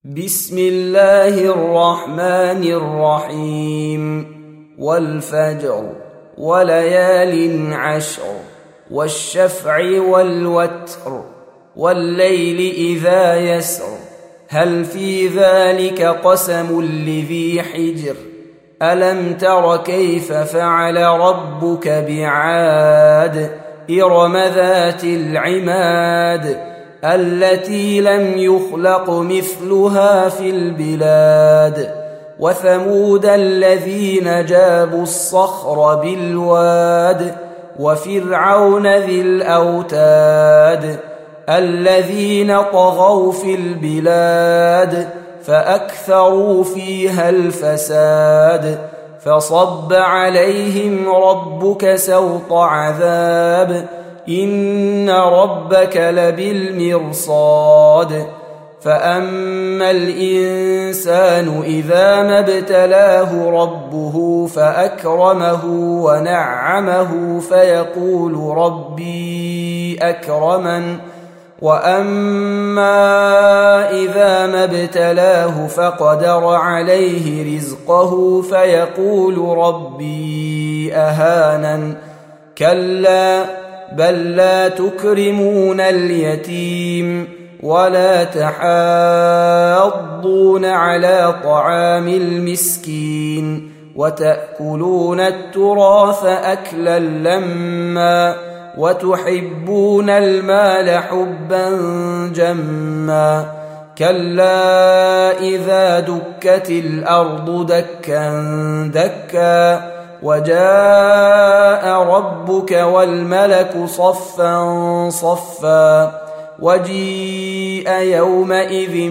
بسم الله الرحمن الرحيم والفجر وليال عشر والشفع والوتر والليل إذا يسر هل في ذلك قسم لذي حجر ألم تر كيف فعل ربك بعاد إرم ذات العماد التي لم يخلق مثلها في البلاد وثمود الذين جابوا الصخر بالواد وفرعون ذي الأوتاد الذين طغوا في البلاد فأكثروا فيها الفساد فصب عليهم ربك سوط عذاب إن ربك لبالمرصاد فأما الإنسان إذا ما ابتلاه ربه فأكرمه ونعمه فيقول ربي أكرمن وأما إذا ما ابتلاه فقدر عليه رزقه فيقول ربي أهانن كلا بل لا تكرمون اليتيم ولا تحاضون على طعام المسكين وتأكلون التراث أكلا لما وتحبون المال حبا جما كلا إذا دكت الأرض دكا دكا وجاء ربك والملك صفا صفا وجيء يومئذ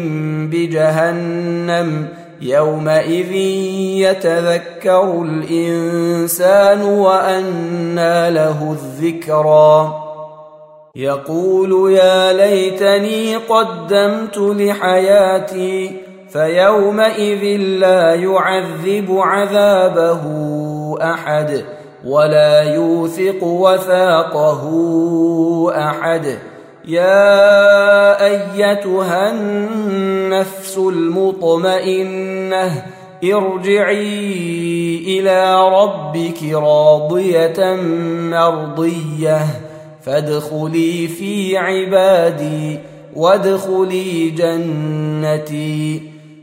بجهنم يومئذ يتذكر الإنسان وأنى له الذكرى يقول يا ليتني قدمت لحياتي فيومئذ لا يعذب عذابه أحد ولا يوثق وثاقه أحد يا أيتها النفس المطمئنة ارجعي إلى ربك راضية مرضية فادخلي في عبادي وادخلي جنتي